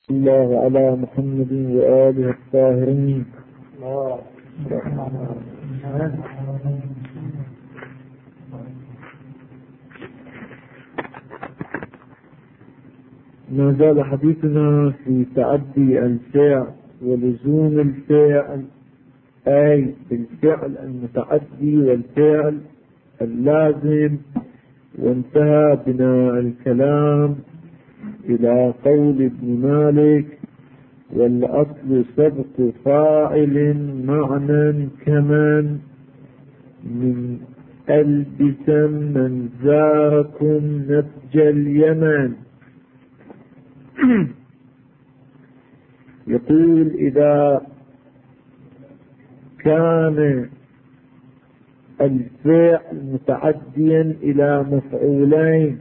الله على محمد وآله الطاهرين. ما زال حديثنا في تعدي الفعل ولزوم الفعل، أي الفعل المتعدي والفعل اللازم، وانتهى بنا الكلام إلى قول ابن مالك: والأصل سبق فاعل معنى كمن من ألبسا من زاركم نسج اليمن. يقول: إذا كان الفعل متعديا إلى مفعولين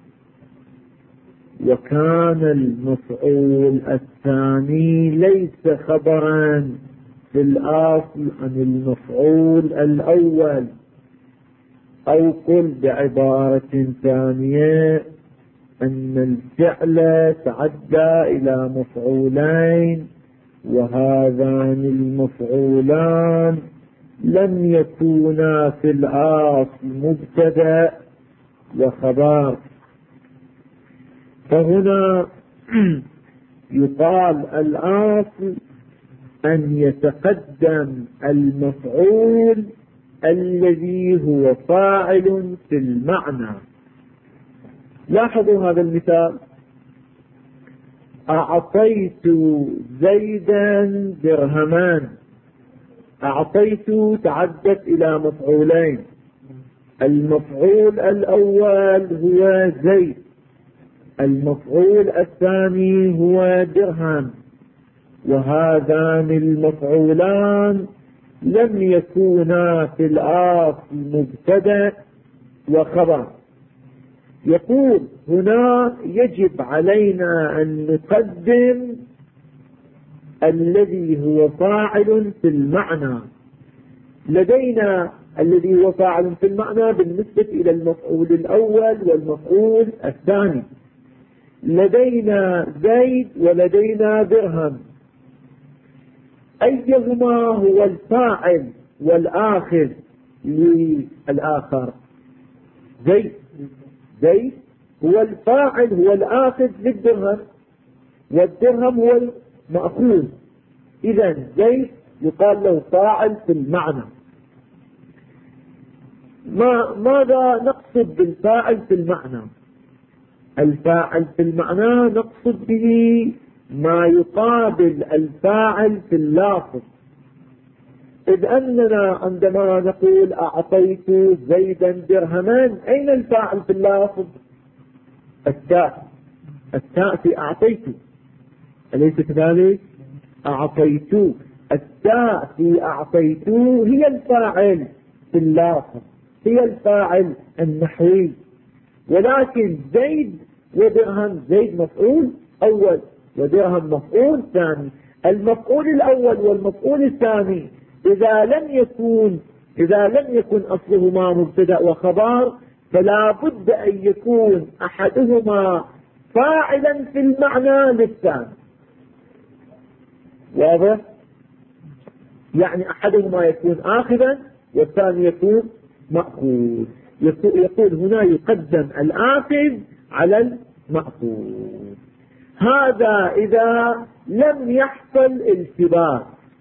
وكان المفعول الثاني ليس خبرا في الأصل عن المفعول الأول، أو قل بعبارة ثانية أن الفعل تعدى إلى مفعولين وهذان المفعولان لم يكونا في الأصل مبتدأ وخبر، فهنا يقال الأصل أن يتقدم المفعول الذي هو فاعل في المعنى. لاحظوا هذا المثال: أعطيت زيدا درهمان. أعطيت تعدت إلى مفعولين، المفعول الأول هو زيد، المفعول الثاني هو درهم، وهذان المفعولان لم يكونا في الأصل مبتدأ وخبر. يقول هنا يجب علينا أن نقدم الذي هو فاعل في المعنى. لدينا الذي هو فاعل في المعنى بالنسبة إلى المفعول الأول والمفعول الثاني، لدينا زيد ولدينا درهم، أيهما هو الفاعل والآخذ للآخر؟ زيد. زيد هو الفاعل، هو الآخذ للدرهم، والدرهم هو المأخوذ. إذا زيد يقال له فاعل في المعنى. ماذا نقصد بالفاعل في المعنى؟ الفاعل في المعنى نقصد به ما يقابل الفاعل في اللافظ، إذ أننا عندما نقول أعطيت زيدا درهمان، أين الفاعل في اللافظ؟ التاء. التاء في أعطيت، أليس كذلك؟ أعطيت، التاء في أعطيت هي الفاعل في اللافظ، هي الفاعل النحوي. ولكن زيد ودرهم، زيد مفعول أول ودرهم مفعول ثاني. المفعول الأول والمفعول الثاني إذا لم يكن أصلهما مبتدأ وخبر، فلا بد أن يكون أحدهما فاعلا في المعنى للثاني. واضح؟ يعني أحدهما يكون آخذا والثاني يكون مأخوذ. يقول هنا يقدم الآخذ على المأخوذ. هذا إذا لم يحصل التباس،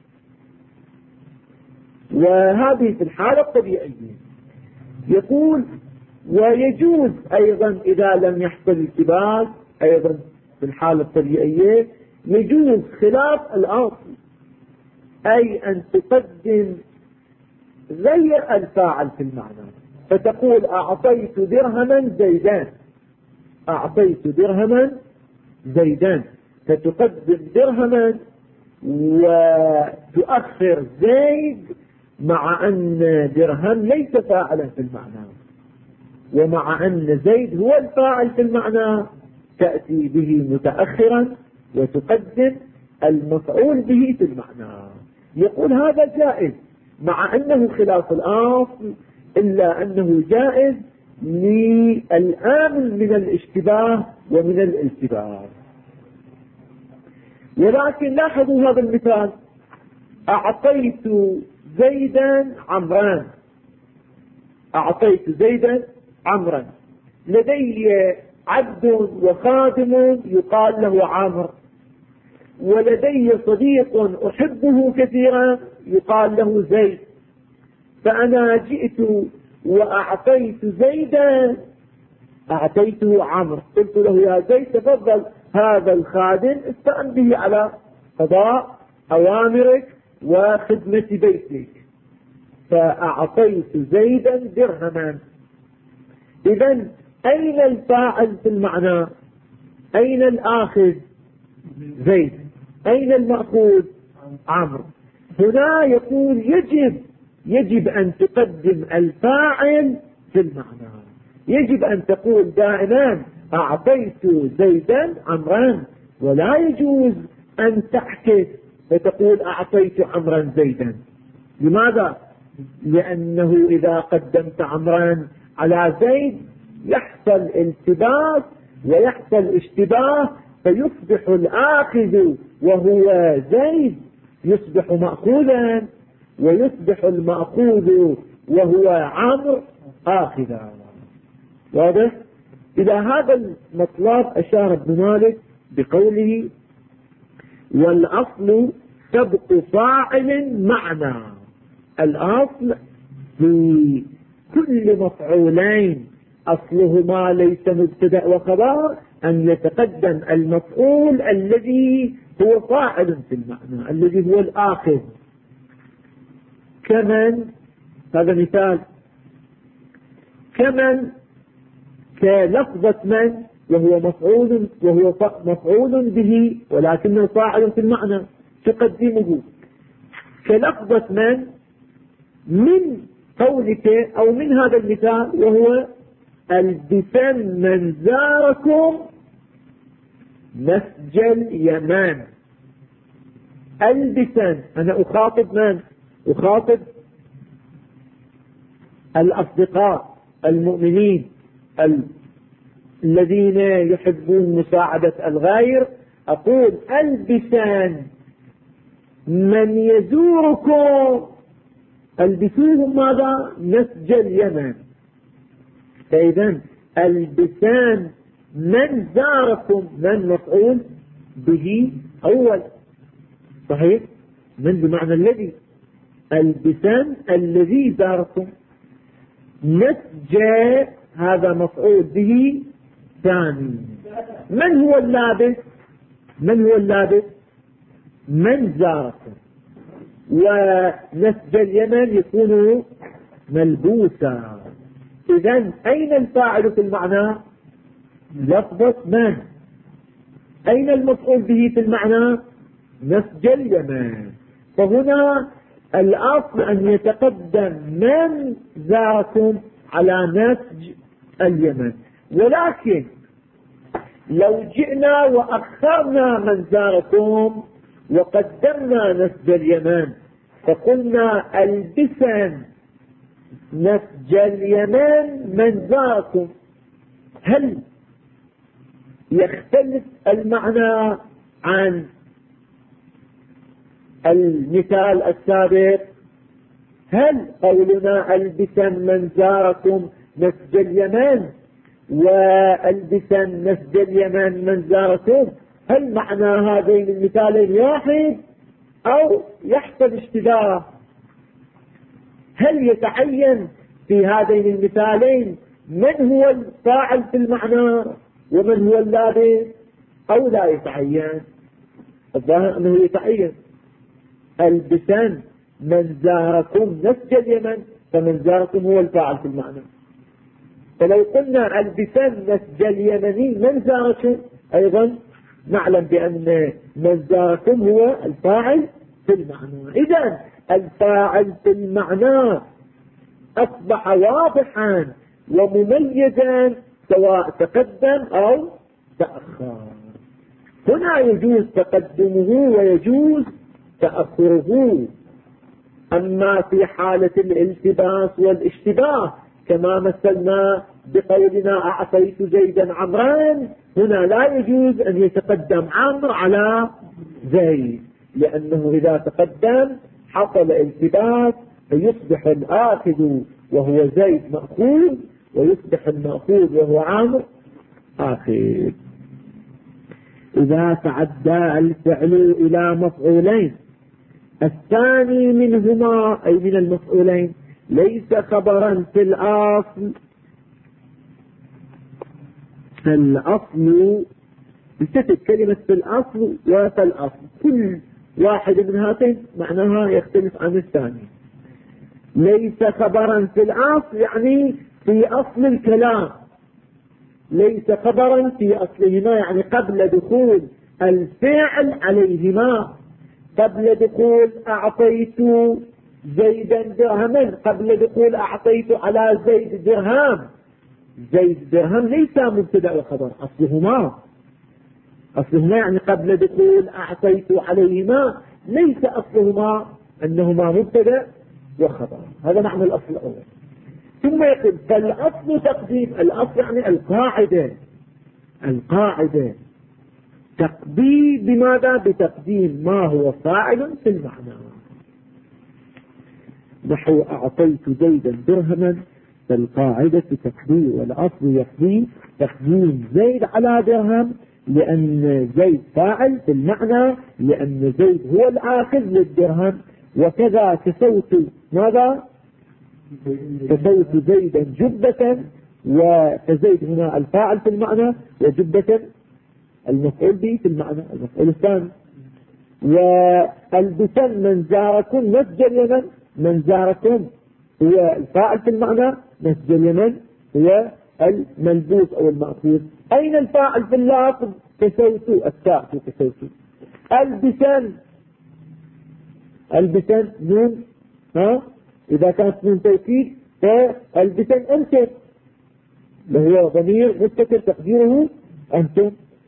وهذه في الحالة الطبيعية. يقول ويجوز أيضا إذا لم يحصل التباس، أيضا في الحالة الطبيعية يجوز خلاف الأصل، أي أن تقدم غير الفاعل في المعنى، فتقول أعطيت درهما زيدان، أعطيت درهما زيدان، فتقدم درهما وتؤخر زيد، مع أن درهم ليس فاعلا في المعنى، ومع أن زيد هو الفاعل في المعنى تأتي به متأخرا وتقدم المفعول به في المعنى. يقول هذا جائز مع أنه خلاف الأصل، إلا أنه جائز للآمن من الاشتباه ومن الالتباس. ولكن لاحظوا هذا المثال: أعطيت زيدا عمران. أعطيت زيدا عمرا. لدي عبد وخادم يقال له عامر، ولدي صديق أحبه كثيرا يقال له زيد. فأنا جئت وأعطيت زيدا، أعطيته عمرو، قلت له يا زيد تفضل، هذا الخادم استعن به على قضاء أوامرك وخدمة بيتك. فأعطيت زيدا درهما. إذن أين الفاعل في المعنى؟ أين الآخذ؟ زيد. أين المأخوذ؟ عمرو. هنا يقول يجب أن تقدم الفاعل في المعنى. يجب أن تقول دائما أعطيت زيدا عمرا، ولا يجوز أن تعكس فتقول أعطيت عمرا زيدا. لماذا؟ لأنه إذا قدمت عمرا على زيد يحصل التباس ويحصل اشتباه، فيصبح الآخذ وهو زيد يصبح مأخوذا، ويصبح المأخوذ وهو عمرو آخذا. واضح؟ إلى هذا المطلب أشار ابن مالك بقوله: والأصل سبق فاعل معنى. الأصل في كل مفعولين أصلهما ليس مبتدأ وخبر أن يتقدم المفعول الذي هو فاعل في المعنى، الذي هو الآخذ. كمن، هذا مثال، كمن كلفظة من وهو مفعول به ولكنه فاعل في المعنى، تقدمه كلفظة من قولك أو من هذا المثال، وهو البسن من زاركم نسج اليمان. البسن، أنا أخاطب من؟ أخاطب الأصدقاء المؤمنين الذين يحبون مساعدة الغير. أقول البسان من يزوركم، البسوهم ماذا؟ نسج اليمن. فإذا البسان من زاركم، من مفعول به أول، صحيح؟ من بمعنى الذي، البسان الذي زاركم. نسج هذا مفعول به ثاني. من هو اللابس؟ من هو اللابس؟ من زاركم. ونسج اليمن يكون ملبوسا. إذن أين الفاعل في المعنى؟ لفظة من. أين المفعول به في المعنى؟ نسج اليمن. فهنا الأصل أن يتقدم من زاركم على نسج اليمن. ولكن لو جئنا وأخرنا من زاركم وقدمنا نسج اليمن فقلنا البسن نسج اليمن من زاركم، هل يختلف المعنى عن المثال السابق؟ هل قولنا البسن من زاركم نسج اليمن والبسن نسج اليمن من زاركم، هل معنى هذين المثالين واحد أو يحصل اشتباه؟ هل يتعين في هذين المثالين من هو الفاعل في المعنى ومن هو اللابس أو لا يتعين؟ الظاهر أنه يتعين. البسن من زاركم نسج اليمن، فمن زاركم هو الفاعل في المعنى. فلو قلنا البسن نسج اليمني من زاركم أيضا نعلم بأن من زاركم هو الفاعل في المعنى. إذن الفاعل في المعنى أصبح واضحا ومميزا سواء تقدم أو تأخر. هنا يجوز تقدمه ويجوز تأخره. أما في حالة الالتباس والاشتباه كما مثلنا بقولنا أعطيت زيدا عمران، هنا لا يجوز أن يتقدم عمرو على زيد، لأنه إذا تقدم حصل التباس فيصبح الآخذ وهو زيد مأخوذ، ويصبح المأخوذ وهو عامر آخذ. إذا تعدى الفعل إلى مفعولين الثاني منهما أي من المفعولين ليس خبرا في الأصل، فالأصل بتتك كلمة في الأصل وفي الأصل، كل واحد من هاتين معناها يختلف عن الثاني. ليس خبرا في الأصل يعني في أصل الكلام، ليس خبرا في أصلهما يعني قبل دخول الفعل عليهما، قبل دخول أعطيت زيدا درهما، قبل دخول أعطيت على زيد درهم. زيد درهم ليس مبتدأ وخبر، أصلهما يعني قبل دخول أعطيت عليهما، ليس أصلهما أنهما مبتدأ وخبر. هذا معنى الأصل الأول. ثم يقول فالأصل تقديم، الأصل يعني القاعدة تقديم بماذا؟ بتقديم ما هو فاعل في المعنى. نحو أعطيت زيدا درهما، فالقاعدة تقديم والأصل يقديم تقديم زيد على درهم، لأن زيد فاعل في المعنى، لأن زيد هو الآخذ للدرهم. وكذا كسوت ماذا؟ كسوت زيدا جبة، وزيد هنا الفاعل في المعنى، وجبة المفعول به في المعنى المفعول الثاني. والبسن من زاركم مسجد اليمن، من زاركم هو الفاعل في المعنى، مسجد اليمن هو الملبوس أو المأخوذ. أين الفاعل في اللفظ؟ كسوت، التاء في كسوت. البسن نون، إذا كانت نون توكيد فالبسن أنتم، وهو ضمير مستتر تقديره أنتم.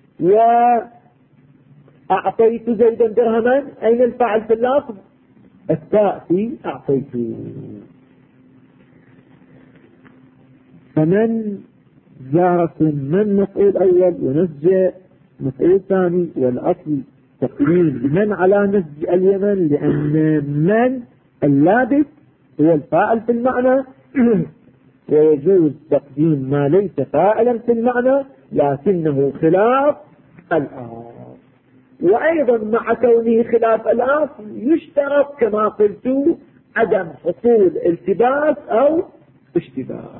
وأعطيت زيدا درهما، أين الفاعل في اللفظ؟ التاء في أعطيت. فمن زاركم من مفعول أول ونسج مفعول ثاني، والأصل تقديم من على نسج اليمن، لأن من اللابس هو الفاعل في المعنى، ويجوز تقديم ما ليس فاعلا في المعنى لكنه خلاف الأصل. وأيضا مع كونه خلاف الأصل يشترط كما قلت عدم حصول التباس أو اشتباه.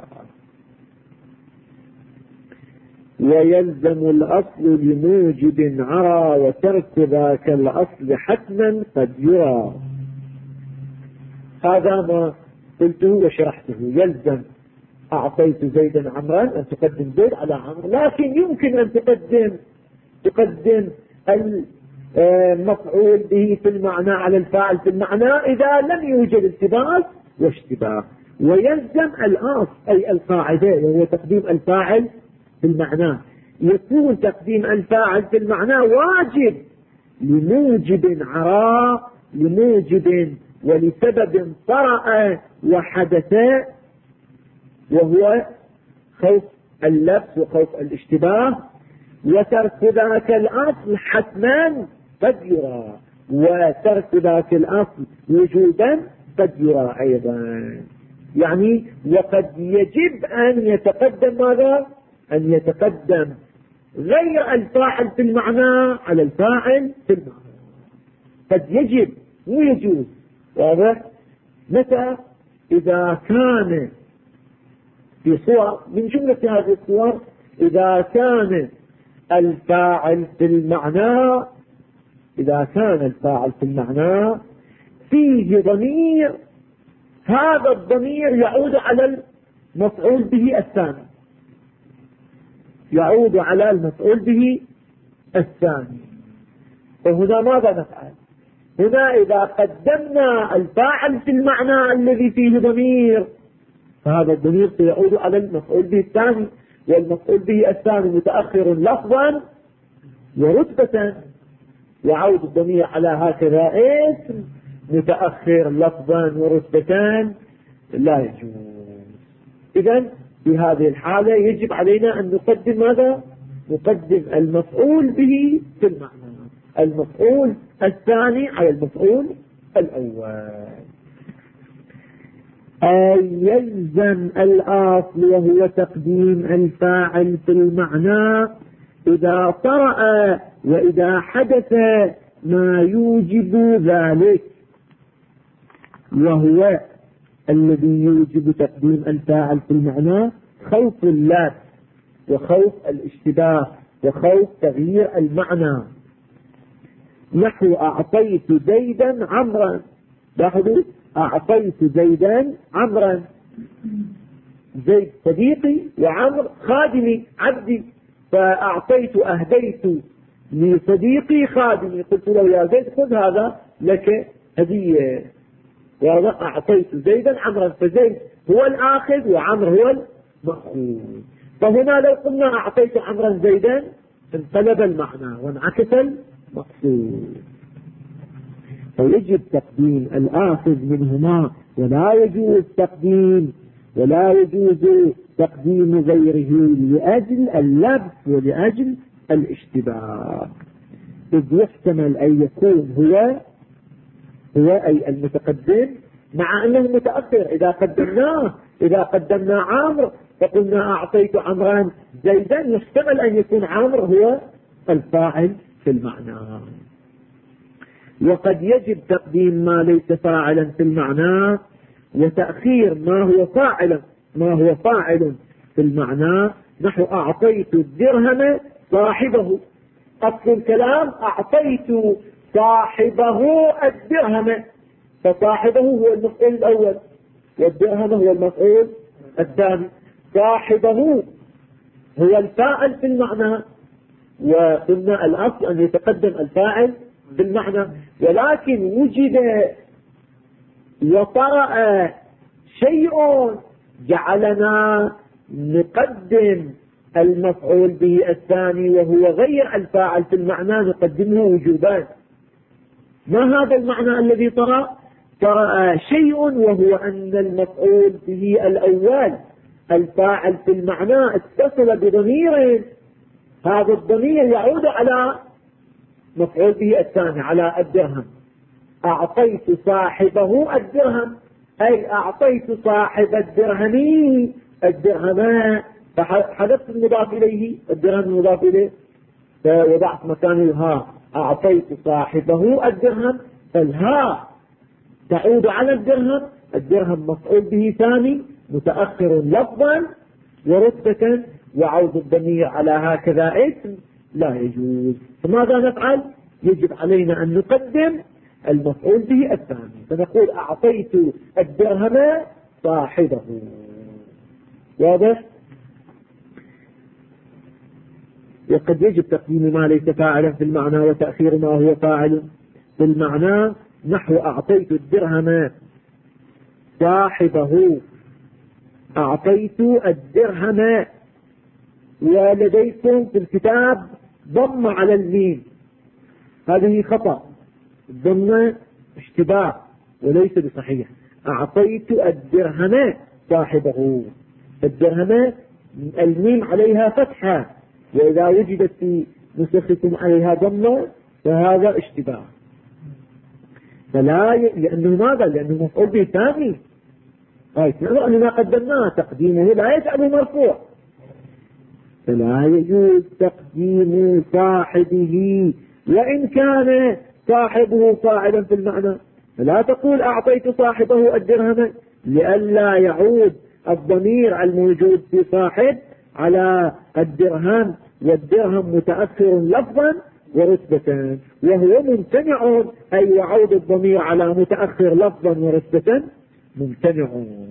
ويلزم الأصل لموجب عرى، وترك ذاك الأصل حتما قد يرى. هذا ما قلته وشرحته. يلزم أعطيت زيدا عمرا أن تقدم زيد على عمرو، لكن يمكن أن تقدم المفعول به في المعنى على الفاعل في المعنى إذا لم يوجد التباس واشتباه. ويلزم الأصل أي القاعدة، وهو تقديم الفاعل في المعنى. يكون تقديم الفاعل في المعنى واجب لموجب عراء، لموجب ولسبب طرأ وحدث، وهو خوف اللبس وخوف الاشتباه. وترك ذاك الأصل حتما قد يرى، وترك ذاك الأصل وجودا قد يرى أيضا. يعني وقد يجب أن يتقدم ماذا؟ أن يتقدم غير الفاعل في المعنى على الفاعل في المعنى. قد يجب ويجوز. واضح؟ متى؟ إذا كان في صور من جملة هذه الصور، إذا كان الفاعل في المعنى، إذا كان الفاعل في المعنى فيه ضمير، هذا الضمير يعود على المفعول به الثاني، يعود على المفعول به الثاني. فهنا ماذا نفعل؟ هنا إذا قدمنا الفاعل في المعنى الذي فيه ضمير، فهذا الضمير سيعود على المفعول به الثاني، والمفعول به الثاني متأخر لفظا ورتبة، وعود الضمير على هكذا اسم متأخر لفظا ورتبة لا يجوز. إذن في هذه الحالة يجب علينا أن نقدم ماذا؟ نقدم المفعول به في المعنى. المفعول الثاني على المفعول الأول. أي يلزم الأصل وهو تقديم الفاعل في المعنى إذا طرأ وإذا حدث ما يوجب ذلك، وهو الذي يوجب تقديم الفاعل في المعنى خوف اللبس وخوف الاشتباه وخوف تغيير المعنى. نحو أعطيت زيدا عمرا، لاحظوا أعطيت زيدا عمرا، زيد صديقي وعمر خادمي عبدي، فأعطيت أهديت لصديقي خادمي، قلت له يا زيد خذ هذا لك هدية، وأعطيت زيدا عمرا، فزيد هو الآخذ وعمر هو المأخوذ. فهنا لو قلنا أعطيت عمرا زيدا انقلب المعنى وانعكس المقصود، فيجب تقديم الآخذ منهما، ولا يجوز تقديم غيره لأجل اللبس ولأجل الاشتباه، إذ يحتمل أن يكون هو أي المتقدم مع أنه متأخر. إذا قدمنا عمرو فقلنا أعطيت عمرا زيدا، يحتمل أن يكون عمرو هو الفاعل في المعنى. وقد يجب تقديم ما ليس فاعلا في المعنى وتأخير ما هو فاعل في المعنى. نحو أعطيت الدرهم صاحبه، أصل الكلام أعطيت صاحبه الدرهم، فصاحبه هو المفعول الأول والدرهم هو المفعول الثاني، صاحبه هو الفاعل في المعنى، وقلنا الأصل أن يتقدم الفاعل بالمعنى، ولكن وجد وطرأ شيء جعلنا نقدم المفعول به الثاني وهو غير الفاعل في المعنى، نقدمه وجوبا. ما هذا المعنى الذي طرأ شيء، وهو أن المفعول به الأول الفاعل في المعنى اتصل بضمير، هذا الضمير يعود على مفعول به الثاني على الدرهم. أعطيت صاحبه الدرهم، أي أعطيت صاحب الدرهم، فحذفت المضاف إليه، الدرهم المضاف إليه، فوضعت مكانه الها، أعطيت صاحبه الدرهم، فالها تعود على الدرهم مفعول به ثاني متأخر لفظا ورتبة، وعود الضمير على هكذا اسم لا يجوز. فماذا نفعل؟ يجب علينا أن نقدم المفعول به الثاني، فنقول أعطيت الدرهم صاحبه. واضح؟ وقد يجب تقديم ما ليس فاعلا في المعنى وتأخير ما هو فاعل في المعنى. نحو أعطيت الدرهم صاحبه، أعطيت الدرهم، ولديكم في الكتاب ضم على الميم، هذه خطأ، ضم اشتباه وليس بصحيح. أعطيت الدرهم صاحبه، الدرهم الميم عليها فتحة، وإذا وجدت في نسختكم عليها ضمة فهذا اشتباه، لأنه ماذا؟ لأنه مفعول به ثاني، لأنه ما قدمناه تقديمه لا يجعله مرفوع، فلا يجوز تقديم صاحبه وإن كان صاحبه فاعلا في المعنى. فلا تقول أعطيت صاحبه الدرهم لئلا يعود الضمير الموجود في صاحب على الدرهم، والدرهم متأخر لفظا ورتبة، وهو ممتنع، أي يعود الضمير على متأخر لفظا ورتبة ممتنع.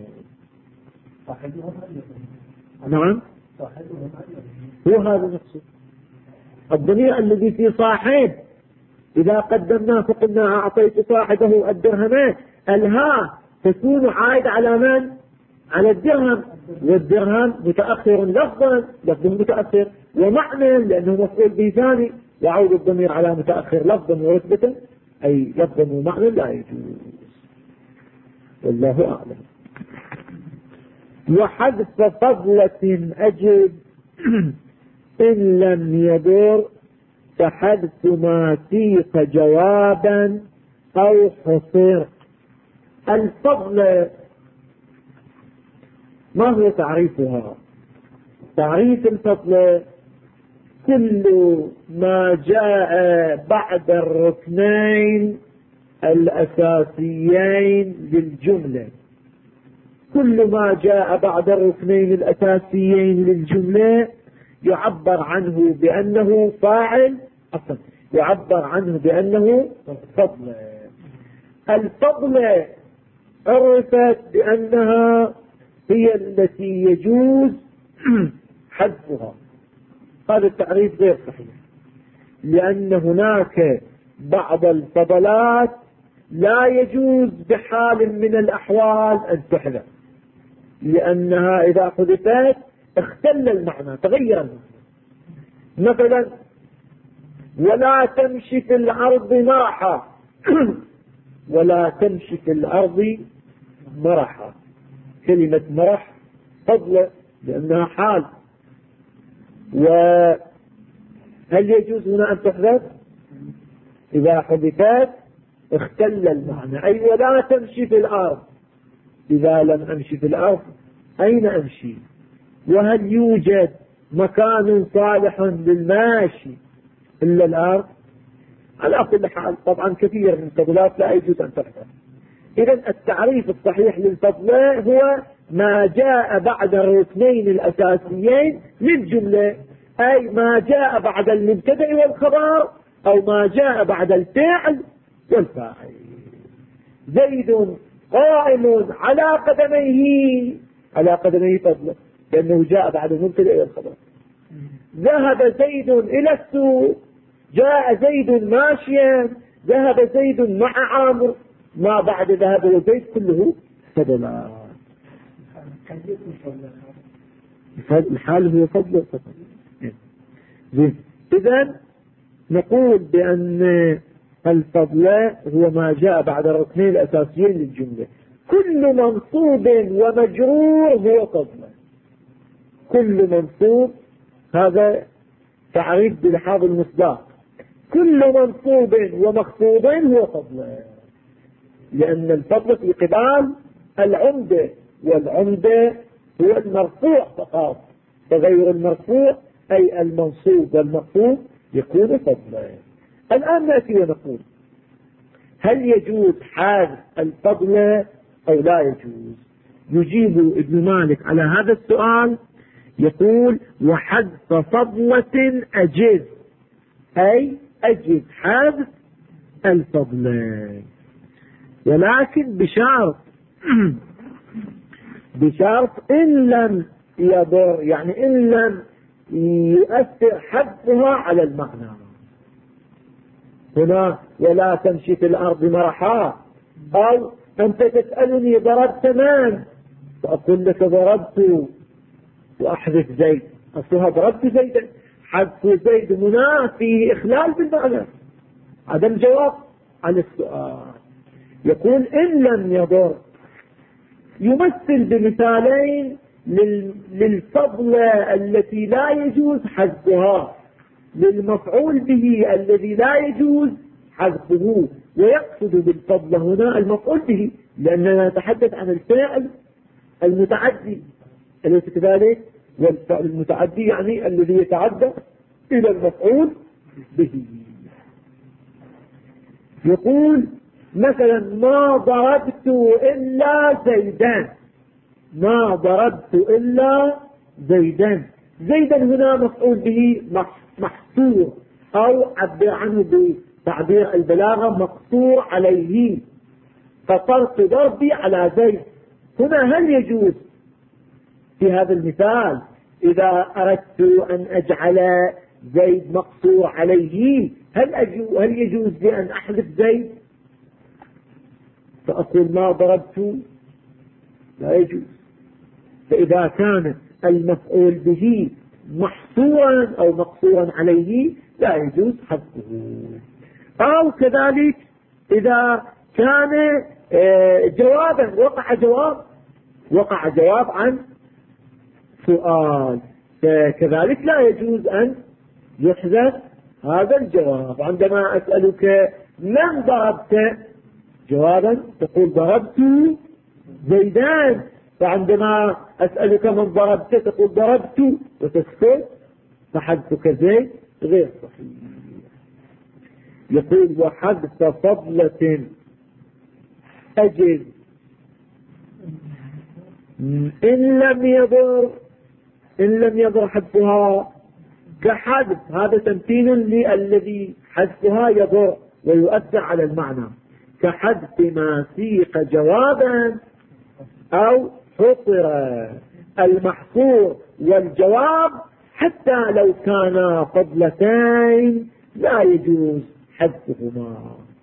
نعم، هو هذا نفسه الضمير الذي في صاحب، إذا قدمناه فقلنا أعطيت صاحبه الدرهم، الها تكون عائد على من؟ على الدرهم، والدرهم متأخر لفظا، لفظه متأخر، ومعنى لأنه مفعول به ثاني، يعود الضمير على متأخر لفظا ورتبة، أي لفظا ومعنى لا يجوز. والله أعلم. وحذف فضلة أجب إن لم يضر كحذف ما سيق جوابا أو حصر. الفضل ما هو تعريفها؟ تعريف الفضل كل ما جاء بعد الركنين الأساسيين للجملة. كل ما جاء بعد الركنين الأساسيين للجملة يعبر عنه بأنه فاعل، يعبر عنه بأنه فضل. الفضل عرفت بأنها هي التي يجوز حذفها. هذا التعريف غير صحيح، لأن هناك بعض الفضلات لا يجوز بحال من الأحوال أن تحذف، لأنها إذا حذفت اختل المعنى، تغير المعنى. مثلا ولا تمشي في الأرض مرحا ولا تمشي في الأرض مرحا. كلمة مرح فضل لأنها حال، وهل يجوز هنا أن تحذف؟ إذا حذفت اختل المعنى. أي ولا تمشي في الأرض، إذا لم أمشي في الأرض أين أمشي؟ وهل يوجد مكان صالح للماشي إلا الأرض؟ على كل حال طبعا كثير من الفضلات لا يجوز أن تحذف. إذا التعريف الصحيح للفضل هو ما جاء بعد الركنين الأساسيين للجملة، أي ما جاء بعد المبتدأ والخبر أو ما جاء بعد الفعل والفاعل. زيد قائم على قدميه، على قدميه فضله لأنه جاء بعد المبتدأ والخبر. ذهب زيد إلى السوق، جاء زيد ماشيا، ذهب زيد مع عامر، ما بعد ذهب زيد كله فضلات. الحال هو فضل فقط. إذن نقول بأن الفضل هو ما جاء بعد الركنين الأساسيين للجملة. كل منصوب ومجرور هو فضل. كل منصوب، هذا تعريف بلحاظ المصداق، كل منصوب ومخفوض هو فضل، لأن الفضل في قبال العمدة، والعمدة هو المرفوع فقط، فغير المرفوع أي المنصوب والمخفوض يكون فضلا. الآن نأتي ونقول هل يجوز حذف الفضل أو لا يجوز؟ يجيب ابن مالك على هذا السؤال يقول وحذف فضلة أجز، أي أجز حذف الفضل، ولكن بشرط إن لم يضر، يعني إن لم يؤثر حذفها على المعنى. هنا ولا تمشي في الأرض مرحا، أو أنت تسألني ضربت من؟ فأقول لك ضربت وأحذف زيد، أصلها ضربت زيدا، حذف زيد هنا فيه إخلال بالمعنى، عدم جواب عن السؤال. يقول إن لم يضر، يمثل بمثالين للفضل التي لا يجوز حذفها، للمفعول به الذي لا يجوز حذفه، ويقصد بالفضل هنا المفعول به، لأننا نتحدث عن الفعل المتعدي، أليس كذلك؟ والفعل المتعدي يعني الذي يتعدى إلى المفعول به. يقول مثلا ما ضربت إلا زيدان، ما ضربت إلا زيدان، زيدا هنا مفعول به محصور، أو عبر عنه بتعبير البلاغة مقصور عليه، فطرت ضربي على زيد. هنا هل يجوز في هذا المثال إذا أردت أن أجعل زيد مقصور عليه هل يجوز لي أن أحذف زيد؟ فأقول ما ضربت، لا يجوز. فإذا كان المفعول به محصورا أو مقصورا عليه لا يجوز حذفه. أو كذلك إذا كان جوابا، وقع جواب عن سؤال، فكذلك لا يجوز أن يحذف هذا الجواب. عندما أسألك من ضربت جوابا تقول ضربت زيدان، فعندما أسألك من ضربت تقول ضربت وتسكت، فحذفك زيد غير صحيح. يقول وحذف فضلة أجد إن لم يضر حذفها كحذف، هذا تمثيل للذي حذفها يضر ويؤثر على المعنى، كحذف ما سيق جوابا أو حصر المحصور والجواب حتى لو كانا فضلتين لا يجوز حذفهما.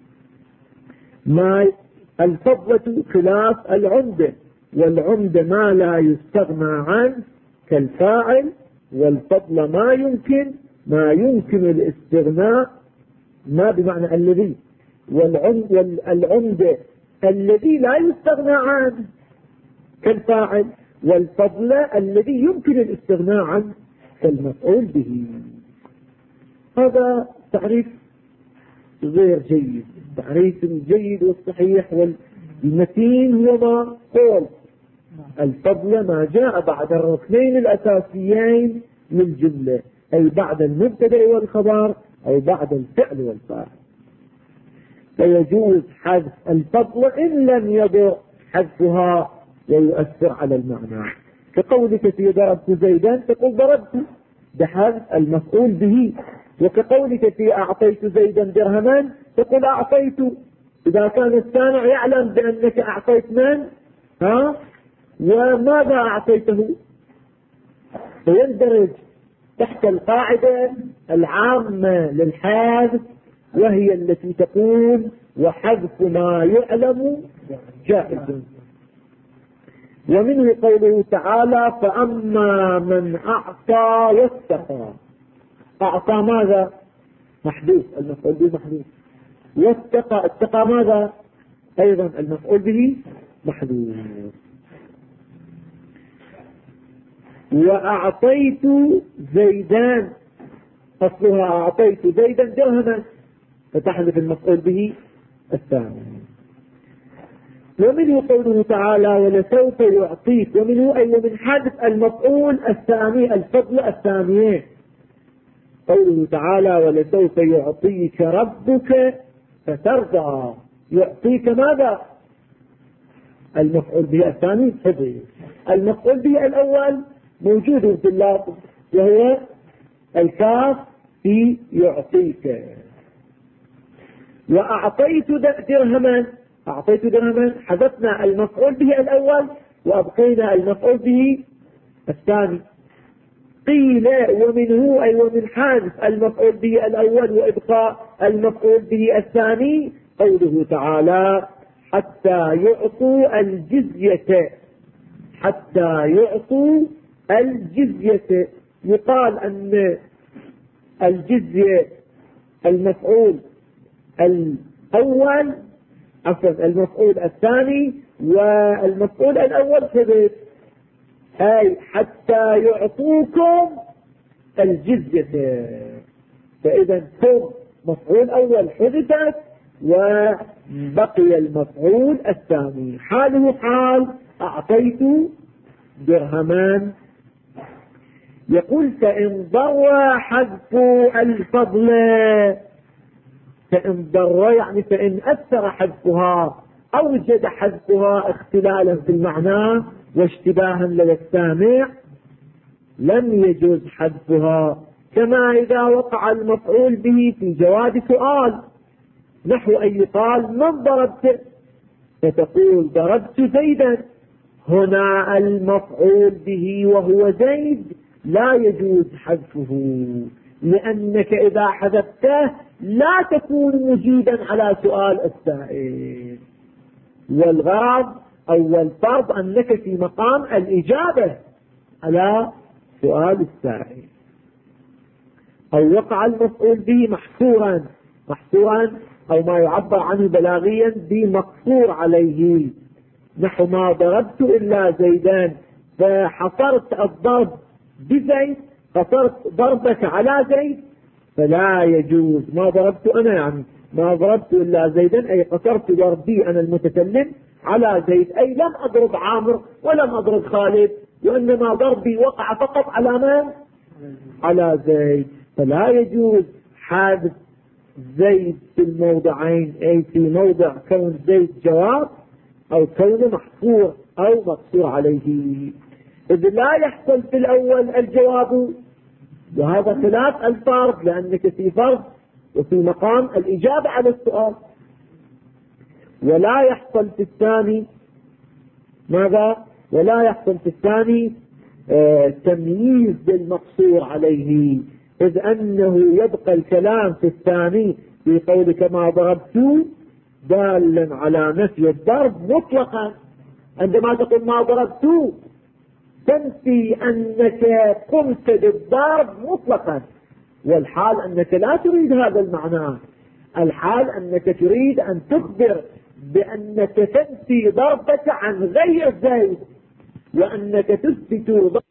ما الفضلة خلاف العمدة، والعمدة ما لا يستغنى عنه كالفاعل، والفضل ما يمكن الاستغناء، ما بمعنى الذي، والعمدة الذي لا يستغنى عنه كالفاعل، والفضل الذي يمكن الاستغناء عنه كالمفعول به. هذا تعريف غير جيد. التعريف الجيد والصحيح والمتين هو ما قول الفضل ما جاء بعد الركنين الأساسيين للجملة، أي بعد المبتدأ والخبر أو بعد الفعل والفاعل. فيجوز حذف الفضل إن لم يضر حذفها ويؤثر على المعنى، كقولك في ضربت زيدا تقول ضربت بحذف المفعول به، وكقولك في أعطيت زيدا درهما تقول أعطيت، إذا كان السامع يعلم بأنك أعطيت من وماذا أعطيته فيندرج تحت القاعدة العامة للحذف، وهي التي تقول وحذف ما يعلم جائز. ومنه قوله تعالى فأما من أعطى واتقى. أعطى ماذا؟ محذوف، المفعول به محذوف. واتقى، اتقى ماذا؟ أيضا المفعول به محذوف. وأعطيت زيدان أصلها أعطيت زيدا درهما، فتحذف المفعول به الثاني. ومنه قوله تعالى ولسوف يعطيك، ومنه أي ومن حذف المفعول الثاني الفضل الثانية، قوله تعالى ولسوف يعطيك ربك فترضى، يعطيك ماذا؟ المفعول به الثاني حذف، المفعول به الأول موجود في اللفظ وهو الكاف في يعطيك. وأعطيت درهما، أعطيت درهما حذفنا المفعول به الأول وأبقينا المفعول به الثاني. قيل ومنه أي ومن حذف المفعول به الأول وإبقاء المفعول به الثاني قوله تعالى حتى يعطوا الجزية، حتى يعطوا الجزية. يقال أن الجزية المفعول الأول عفوا المفعول الثاني والمفعول الأول حذف، أي حتى يعطوكم الجزية. فإذا كم مفعول أول حذفت وبقي المفعول الثاني، حاله حال أعطيت درهمان. يقول فإن ضر حذف الفضل، فإن ضر يعني فإن أثر حذفها أوجد حذفها اختلالا في المعنى واشتباها لدى السامع لم يجوز حذفها، كما إذا وقع المفعول به في جواب سؤال، نحو أن يقال من ضربت فتقول ضربت زيدا، هنا المفعول به وهو زيد لا يجوز حذفه، لأنك إذا حذفته لا تكون مجيبا على سؤال السائل، والغرض أو الفرض أنك في مقام الإجابة على سؤال السائل. أو وقع المفعول به محصورا، محصورا أو ما يعبر عنه بلاغيا بمقصور عليه، نحو ما ضربت إلا زيدان، فحصرت الضرب بزيد، قصرت ضربك على زيد فلا يجوز. ما ضربت أنا يعني ما ضربت إلا زيدا، أي قصرت ضربي أنا المتكلم على زيد، أي لم أضرب عامر ولم أضرب خالد، وإنما ضربي وقع فقط على من؟ على زيد. فلا يجوز حذف زيد في الموضعين، أي في موضع كون زيد جواب أو كونه محصور أو مقصور عليه، إذ لا يحصل في الأول الجواب، وهذا خلاف الفرض، لأنك في فرض وفي مقام الإجابة على السؤال. ولا يحصل في الثاني ماذا؟ ولا يحصل في الثاني تمييز بالمقصور عليه، إذ أنه يبقى الكلام في الثاني في قولك ما ضربت دالا على نفي الضرب مطلقا. عندما تقول ما ضربت تنفي أنك قمت بالضرب مطلقا، والحال أنك لا تريد هذا المعنى. الحال أنك تريد أن تخبر بأنك تنفي ضربك عن غير زيد، وأنك تثبت ضرب.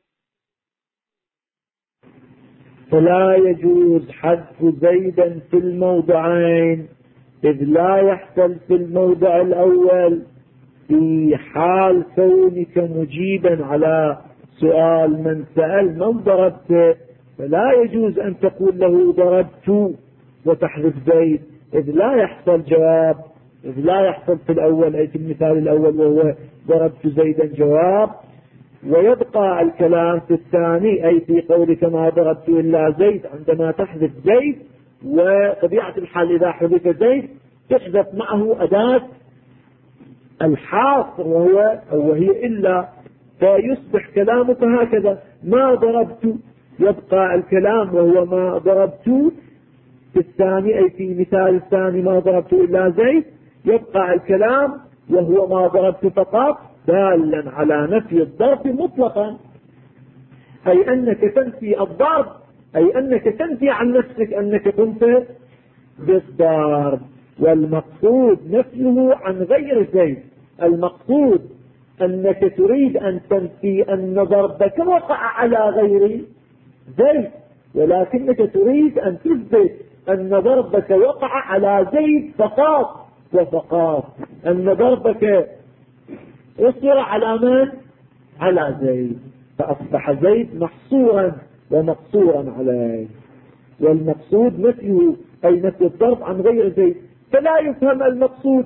فلا يجوز حذف زيدا في الموضعين، إذ لا يحصل في الموضع الأول في حال كونك مجيبا على سؤال من سأل من ضربت، فلا يجوز أن تقول له ضربت وتحذف زيد، إذ لا يحصل جواب، إذ لا يحصل في الأول أي في المثال الأول وهو ضربت زيدا جواب، ويبقى الكلام في الثاني أي في قولك ما ضربت إلا زيد عندما تحذف زيد. وطبيعة الحال إذا حذف زيد تحذف معه أداة الحاصر وهي إلا، فيصبح كلامك هكذا ما ضربت، يبقى الكلام وهو ما ضربت في الثاني أي في مثال الثاني ما ضربت إلا زيد، يبقى الكلام وهو ما ضربت فقط دالا على نفي الضرب مطلقا، أي أنك تنفي الضرب، أي أنك تنفي عن نفسك أنك قمت بالضرب. والمقصود نفيه عن غير زيد، المقصود أنك تريد أن تنفي أن ضربك وقع على غير زيد، ولكنك تريد أن تثبت أن ضربك وقع على زيد فقط وفقط، أن ضربك أصر على من؟ على زيد، فأصبح زيد محصورا ومقصورا عليه. والمقصود نفيه أي نفي الضرب عن غير زيد، فلا يفهم المقصود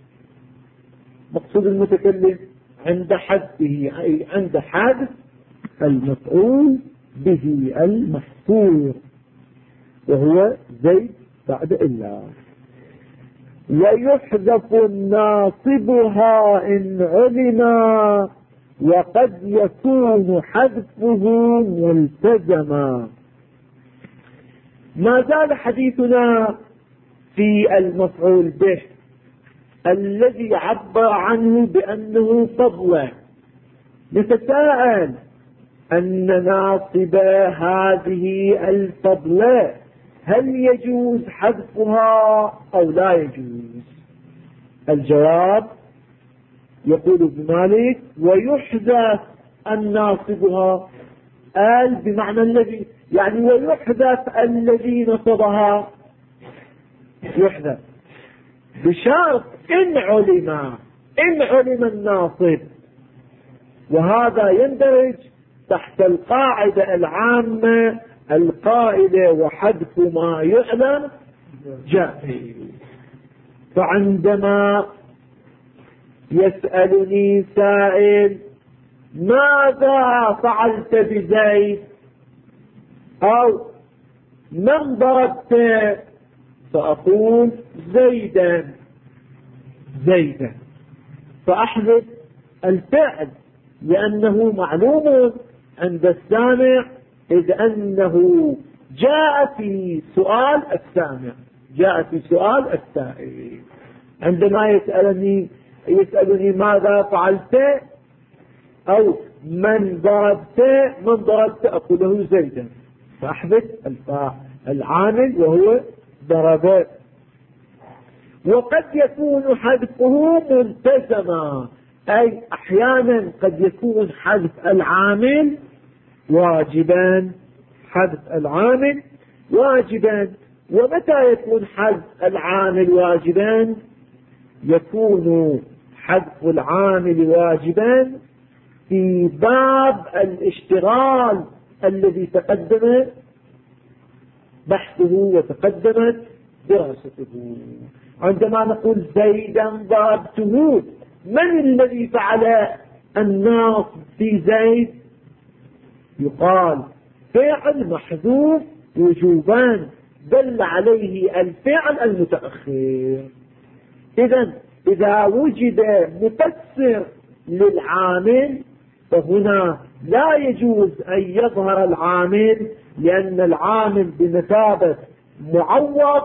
مقصود المتكلم عند حذفه، أي عند حذف المفعول به المحصور وهو زيد بعد إلا. ويحذف ناصبها إن علما، وقد يكون حذفه ملتزما. ما زال حديثنا في المفعول به الذي عبر عنه بأنه فضلا. نتساءل أن ناصب هذه الفضلة هل يجوز حذفها أو لا يجوز؟ الجواب يقول ابن مالك ويحذف الناصبها، قال بمعنى الذي، يعني ويحذف الذي نصبها، يحذف بشرط إن علم الناصب، وهذا يندرج تحت القاعدة العامة القائلة وحذف ما يعلم جائز. فعندما يسألني سائل ماذا فعلت بزيد أو من ضربت، فأقول زيدا، فأحذف الفعل لأنه معلوم عند السامع، إذ أنه جاء في سؤال السائل. عندما يسألني ماذا فعلت أو من ضربت أقول له زيدا، فأحذف العامل وهو ضرب. وقد يكون حذفه ملتزما، أي أحيانا قد يكون حذف العامل واجبا، حذف العامل واجبا. ومتى يكون حذف العامل واجبا؟ يكون حذف العامل واجبا في باب الاشتغال الذي تقدم بحثه وتقدمت دراسته. عندما نقول زيدا ضربته، من الذي فعل النصب في زيد؟ يقال فعل محذوف وجوبا دل عليه الفعل المتأخر. إذا وجد مفسر للعامل فهنا لا يجوز أن يظهر العامل، لأن العامل بمثابة معوض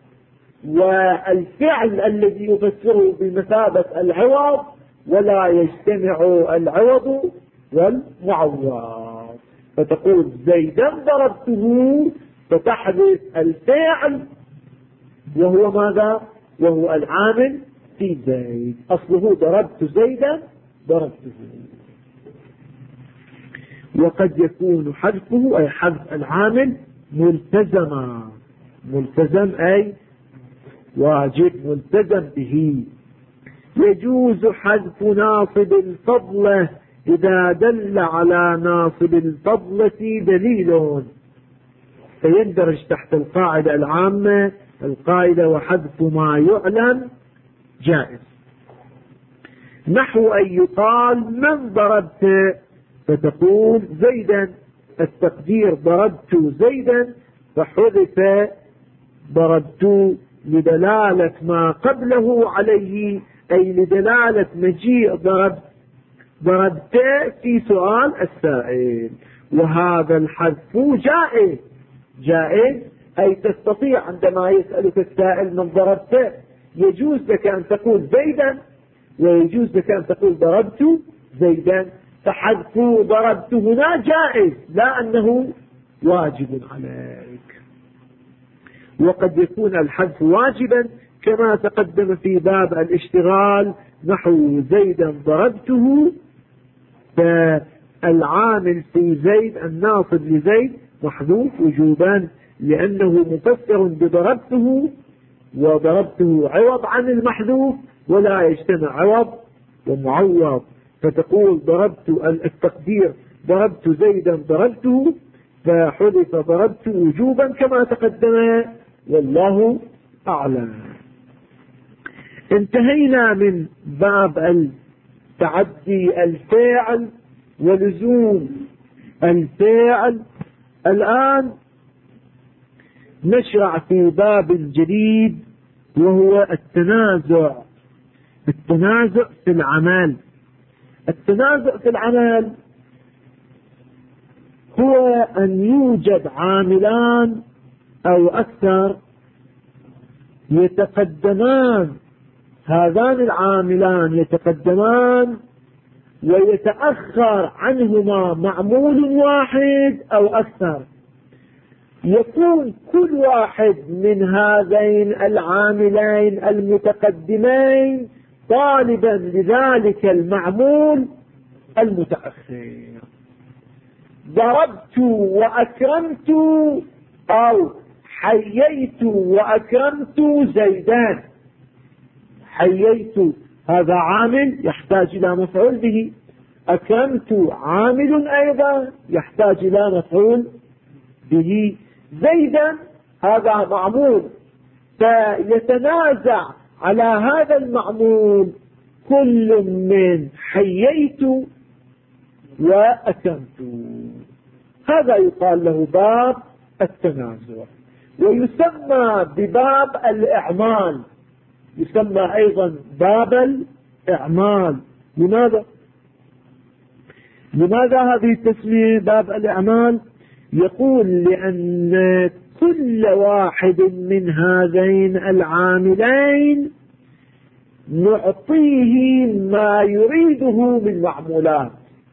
والفعل الذي يفسره بمثابة العوض، ولا يجتمع العوض والمعوض. فتقول زيدا ضربته، فتحدث الفعل وهو ماذا؟ وهو العامل في زيد. أصله ضربت زيدا ضربته. وقد يكون حذفه أي حذف العامل ملتزما، ملتزم أي واجب ملتزم به. يجوز حذف ناصب الفضلة إذا دل على ناصب الفضلة دليل، فيندرج تحت القاعدة العامة القاعدة وحذف ما يعلم جائز. نحو أن يقال من ضربت، فتقول زيدا، التقدير ضربت زيدا، فحذف ضربت لدلالة ما قبله عليه، أي لدلالة مجيء ضربت في سؤال السائل. وهذا الحذف جائز. جائز أي تستطيع عندما يسألك السائل من ضربت، يجوز لك أن تقول زيدا ويجوز لك أن تقول ضربت زيدا، فحذف ضربت هنا جائز لا أنه واجب عليك. وقد يكون الحذف واجبا كما تقدم في باب الاشتغال، نحو زيدا ضربته، فالعامل في زيد الناصب لزيد محذوف وجوبا لأنه مفسر بضربته، وضربته عوض عن المحذوف ولا يجتمع عوض ومعوض. فتقول ضربت التقدير ضربت زيدا ضربته، فحذف ضربت وجوبا كما تقدم، والله أعلم. انتهينا من باب التعدي الفاعل ولزوم الفاعل. الآن نشرع في باب جديد وهو التنازع. التنازع في العمل. التنازع في العمل هو أن يوجد عاملان أو أكثر يتقدمان، هذان العاملان يتقدمان ويتأخر عنهما معمول واحد أو أكثر. يكون كل واحد من هذين العاملين المتقدمين طالبا لذلك المعمول المتأخر. ضربت وأكرمت أو حييت وأكرمت زيدان. حييت هذا عامل يحتاج إلى مفعول به، أكرمت عامل أيضا يحتاج إلى مفعول به، زيدا هذا معمول، فيتنازع على هذا المعمول كل من حييت وأكرمت. هذا يقال له باب التنازع، ويسمى بباب الإعمال، يسمى أيضا باب الإعمال. لماذا هذه التسمية باب الإعمال؟ يقول لأن كل واحد من هذين العاملين نعطيه ما يريده من معمولات،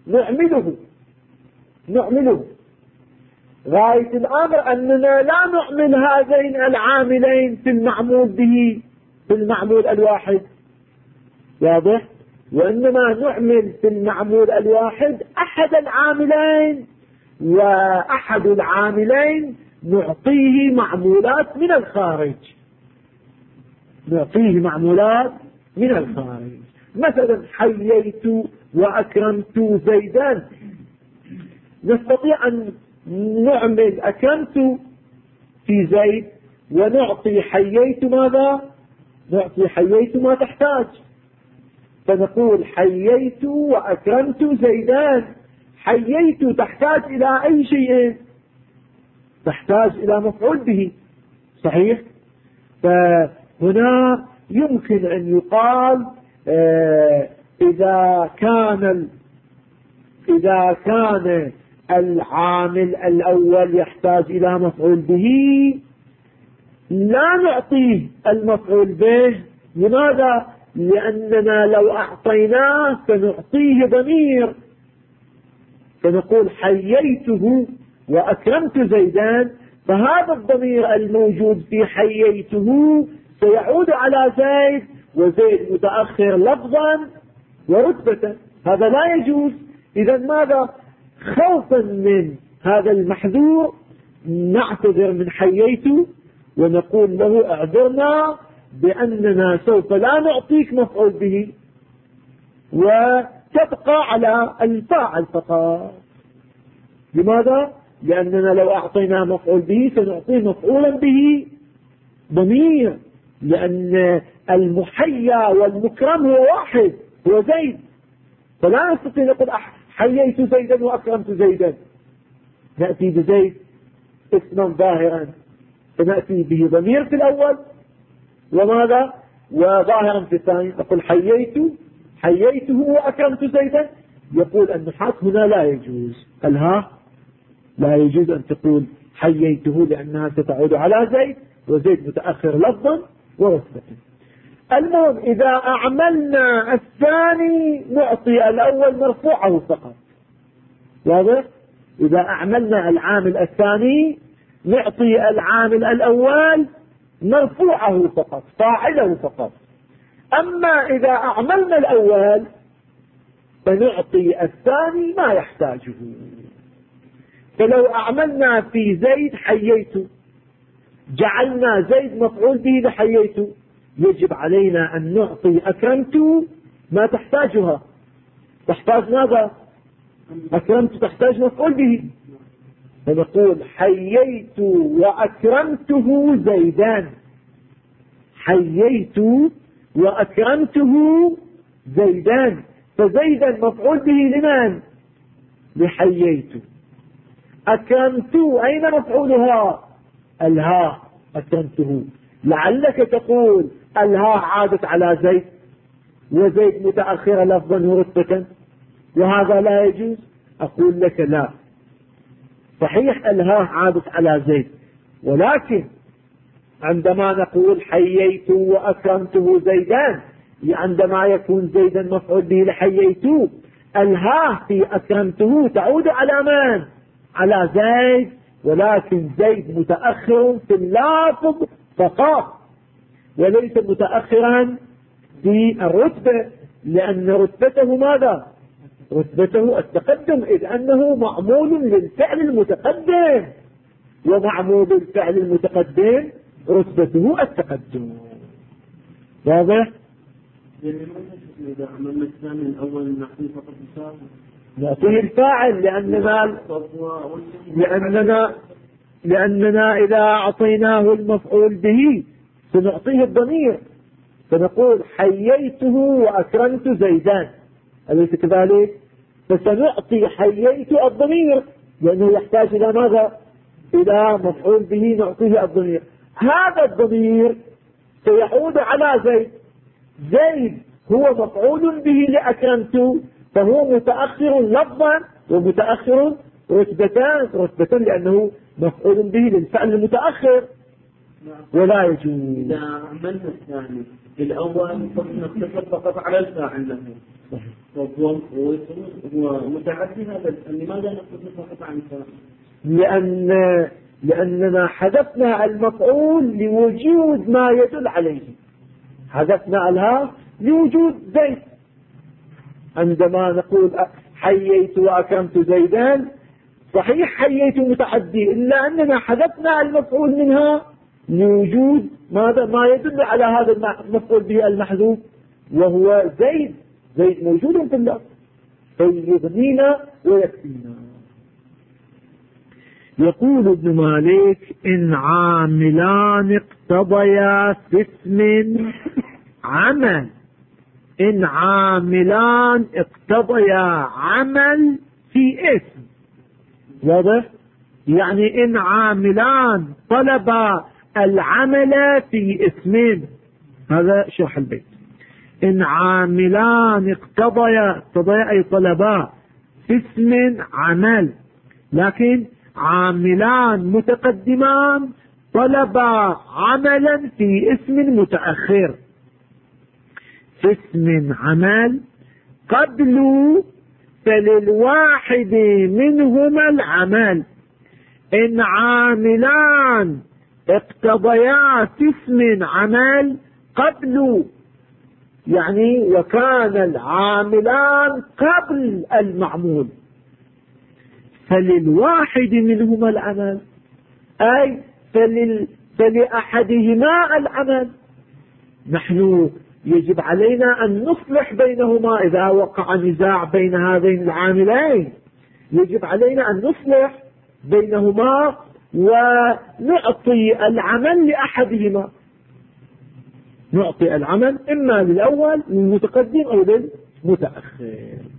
نعمله. غاية الأمر أننا لا نعمل هذين العاملين في المعمول به في المعمول الواحد، واضح؟ وإنما نعمل في المعمول الواحد أحد العاملين، وأحد العاملين نعطيه معمولات من الخارج، نعطيه معمولات من الخارج. مثلا حييت وأكرمت زيدان، نستطيع أن نعمل أكرمت في زيد ونعطي حييت ماذا؟ نعطي حييت ما تحتاج، فنقول حييت وأكرمت زيدان. حييت تحتاج إلى أي شيء؟ تحتاج إلى مفعول به، صحيح؟ فهنا يمكن أن يقال إذا كان العامل الأول يحتاج إلى مفعول به لا نعطيه المفعول به. لماذا؟ لأننا لو أعطيناه سنعطيه ضمير، فنقول حييته وأكرمت زيدان، فهذا الضمير الموجود في حييته سيعود على زيد، وزيد متأخر لفظا ورتبة، هذا لا يجوز. إذا ماذا؟ خوفا من هذا المحذور نعتذر من حييت ونقول له اعذرنا بأننا سوف لا نعطيك مفعول به وتبقى على الفاعل فقط. لماذا؟ لأننا لو أعطينا مفعول به سنعطيه مفعولا به ضمير، لأن المحيا والمكرم هو واحد، هو زيد، فلا نستطيع نقول حييت زيدا وأكرمت زيدا. نأتي بزيد اسما ظاهرا فنأتي به ضمير في الأول وماذا؟ وظاهرا في الثاني. نقول حييته وأكرمت زيدا. يقول النحاة هنا لا يجوز الها، لا يجوز أن تقول حييته لأنها ستعود على زيد، وزيد متأخر لفظا ورتبة. المهم إذا أعملنا الثاني نعطي الأول مرفوعه فقط، واضح؟ إذا أعملنا العامل الثاني نعطي العامل الأول مرفوعه فقط، فاعله فقط. أما إذا أعملنا الأول فنعطي الثاني ما يحتاجه. فلو أعملنا في زيد حييت، جعلنا زيد مفعول به لحييت، يجب علينا أن نعطي أكرمت ما تحتاجها. تحتاج ماذا؟ أكرمت تحتاج مفعول به، فنقول حييت وأكرمته زيدان. حييت وأكرمته زيدان، فزيدا مفعول به لمن؟ لحييت. أكرمت أين مفعولها؟ الها، أكرمته. لعلك تقول الها عادت على زيد وزيد متأخرة لفظا ورتبة وهذا لا يجوز. أقول لك لا، صحيح الها عادت على زيد، ولكن عندما نقول حييت وأكرمته زيدان، عندما يكون زيدا مفعول به لحييت، الها في أكرمته تعود على من؟ على زيد، ولكن زيد متأخر في اللافظ فقط وليس متأخرا في الرتبة، لأن رتبته ماذا؟ رتبته التقدم، إذ أنه معمول للفعل المتقدم، ومعمول الفعل المتقدم رتبته التقدم. واضح؟ إذا عملنا الثاني الأول نعطيه فقط الفاعل، نعطيه الفاعل لأننا إذا أعطيناه المفعول به سنعطيه الضمير، فنقول حييته وأكرمت زيدان، أليس كذلك؟ فسنعطي حييت الضمير لأنه يحتاج إلى ماذا؟ إلى مفعول به نعطيه الضمير. هذا الضمير سيعود على زيد، زيد هو مفعول به لأكرمت، فهو متأخر لفظا ومتأخر رتبة لأنه مفعول به للفعل المتأخر ولا يجوز. إذا عملنا الثاني الأول نقتصر فقط على الفاعل له ومتعدي هذا، لماذا نقتصر فقط على الفاعل؟ لأننا حذفنا المفعول لوجود ما يدل عليه، حذفنا الها لوجود زيد. عندما نقول حييت وأكرمت زيدان صحيح حييت متعدي، إلا أننا حذفنا المفعول منها لوجود ماذا؟ ما يدل على هذا المفعول به المحذوف، وهو زيد. زيد موجود في اللفظ فيغنينا ويكفينا. يقول ابن مالك: إن عاملان اقتضيا في اسم عمل. إن عاملان اقتضيا عمل في اسم. واضح؟ يعني إن عاملان طلبا العمل في اسم. هذا شرح البيت. إن عاملان اقتضيا أي طلبا في اسم عمل، لكن عاملان متقدمان طلبا عملا في اسم متأخر. في اسم عمل قبل فللواحد منهما العمل. إن عاملان اقتضيا في اسم عمل قبل، يعني وكان العاملان قبل المعمول، فللواحد منهما العمل، أي فلأحدهما العمل. نحن يجب علينا أن نصلح بينهما. إذا وقع نزاع بين هذين العاملين يجب علينا أن نصلح بينهما ونعطي العمل لأحدهما. نعطي العمل إما للأول للمتقدم أو للمتأخر.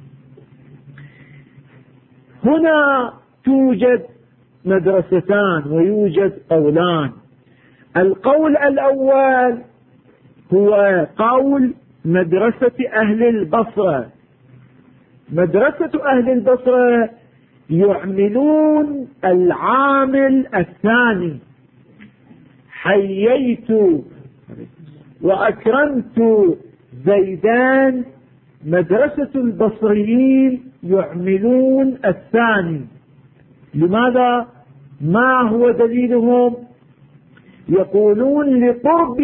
هنا توجد مدرستان ويوجد قولان. القول الأول هو قول مدرسة أهل البصرة. مدرسة أهل البصرة يعملون العامل الثاني: حييت وأكرمت زيدان. مدرسة البصريين يعملون الثاني. لماذا؟ ما هو دليلهم؟ يقولون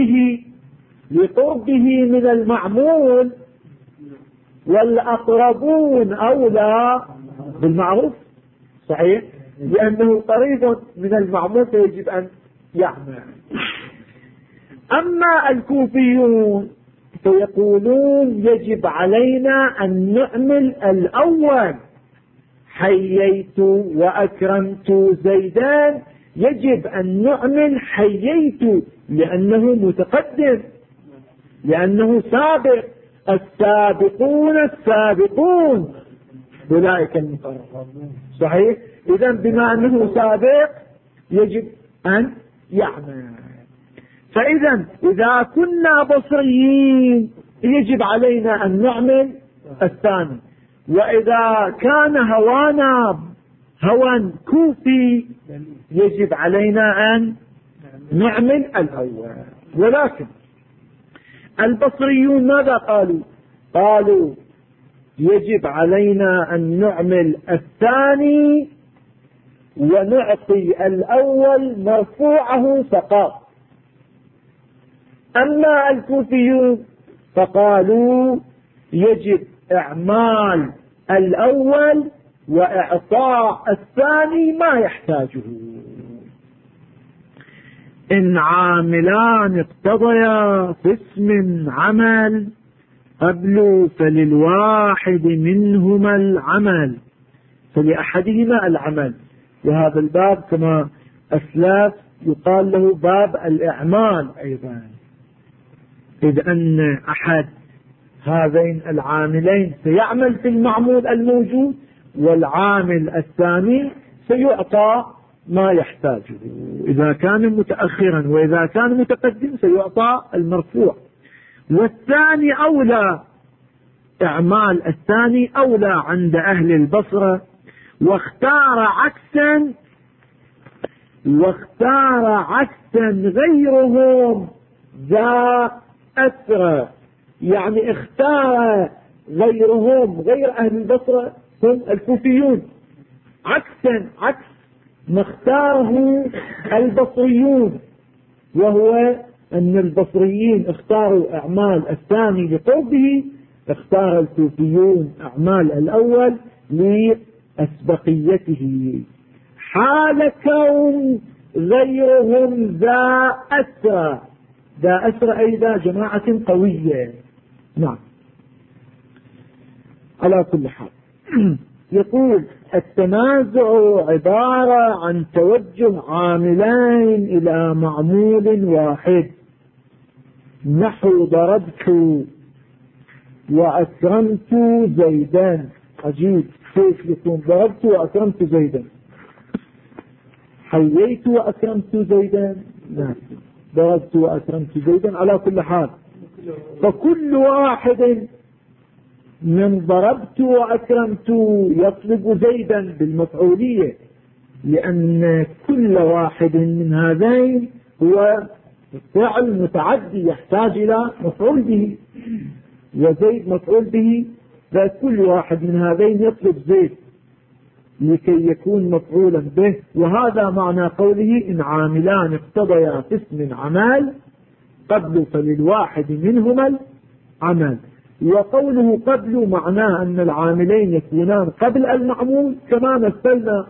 لقربه من المعمول، والأقربون أولى بالمعروف. صحيح، لأنه قريب من المعمول فيجب أن يعمل. أما الكوفيون فيقولون يجب علينا أن نعمل الأول: حييت وأكرمت زيدان. يجب أن نعمل حييت لأنه متقدم، لأنه سابق. السابقون أولئك المقربون. صحيح، إذن بما أنه سابق يجب أن يعمل. فإذا إذا كنا بصريين يجب علينا أن نعمل الثاني، وإذا كان هوانا هوى كوفي يجب علينا أن نعمل الأول. ولكن البصريون ماذا قالوا؟ قالوا يجب علينا أن نعمل الثاني ونعطي الأول مرفوعه فقط. أما الكوفيون فقالوا يجب إعمال الأول وإعطاء الثاني ما يحتاجه. إن عاملان اقتضيا في اسم عمل قبل فللواحد منهما العمل، فلأحدهما العمل. وهذا الباب كما أسلاف يقال له باب الإعمال أيضا، إذ أن أحد هذين العاملين سيعمل في المعمول الموجود، والعامل الثاني سيعطى ما يحتاجه. إذا كان متأخرا وإذا كان متقدم سيعطى المرفوع. والثاني أولى، إعمال الثاني أولى عند أهل البصرة. واختار عكسا غيرهم ذا أثر. يعني اختار غيرهم غير أهل البصرة هم الكوفيون عكس ما اختاره البصريون، وهو أن البصريين اختاروا أعمال الثاني لقربه، اختار الكوفيون أعمال الأول لأسبقيته. حال كون غيرهم ذا أسرى. ذا أسرى أي ذا جماعة قوية. نعم. على كل حال يقول التنازع عبارة عن توجه عاملين إلى معمول واحد، نحو ضربت وأكرمت زيدا. عجيب كيف يكون ضربت وأكرمت زيدا؟ حييت وأكرمت زيدا؟ لا، ضربت وأكرمت زيدا. على كل حال فكل واحد من ضربت وأكرمت يطلب زيدا بالمفعولية، لأن كل واحد من هذين هو فعل متعدي يحتاج إلى مفعول به، وزيد مفعول به، فكل واحد من هذين يطلب زيد لكي يكون مفعولا به. وهذا معنى قوله إن عاملان اقتضيا في اسم عمل قبل فللواحد منهما العمل. وقوله قبل معناه أن العاملين يكونان قبل المعمول كما مثلنا،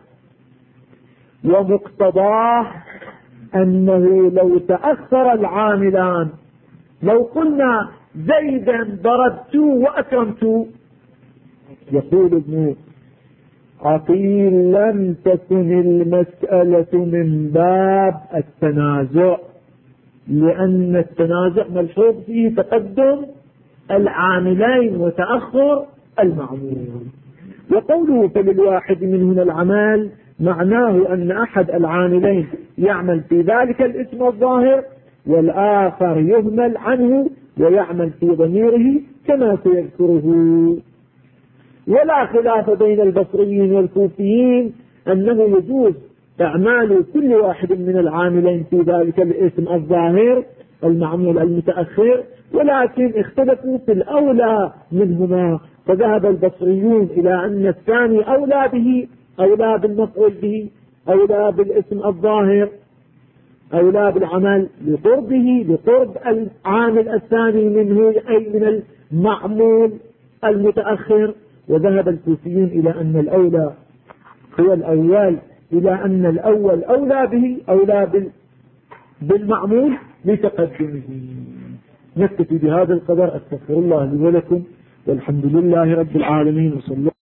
ومقتضاه أنه لو تأخر العاملان، لو قلنا زيدا ضربت وأكرمت، يقول ابن عقيل لم تكن المسألة من باب التنازع، لأن التنازع ملحوظ فيه تقدم العاملين وتأخر المعمول. وقوله فللواحد منهما العمل معناه أن أحد العاملين يعمل في ذلك الاسم الظاهر والآخر يهمل عنه ويعمل في ضميره كما سيذكره. ولا خلاف بين البصريين والكوفيين أنه يجوز إعمال كل واحد من العاملين في ذلك الاسم الظاهر المعمول المتأخر، ولكن اختلفوا في الأولى منهما، فذهب البصريون إلى أن الثاني أولى به، أولى بالمفعول به، أولى بالاسم الظاهر، أولى بالعمل لقربه، لقرب العامل الثاني منه أي من المعمول المتأخر. وذهب الكوفيون إلى أن الأولى هو الأول، إلى أن الأول أولى به، أولى بالمعمول لتقدمه. نكتفي بهذا القدر. أستغفر الله لي ولكم، والحمد لله رب العالمين، وصلى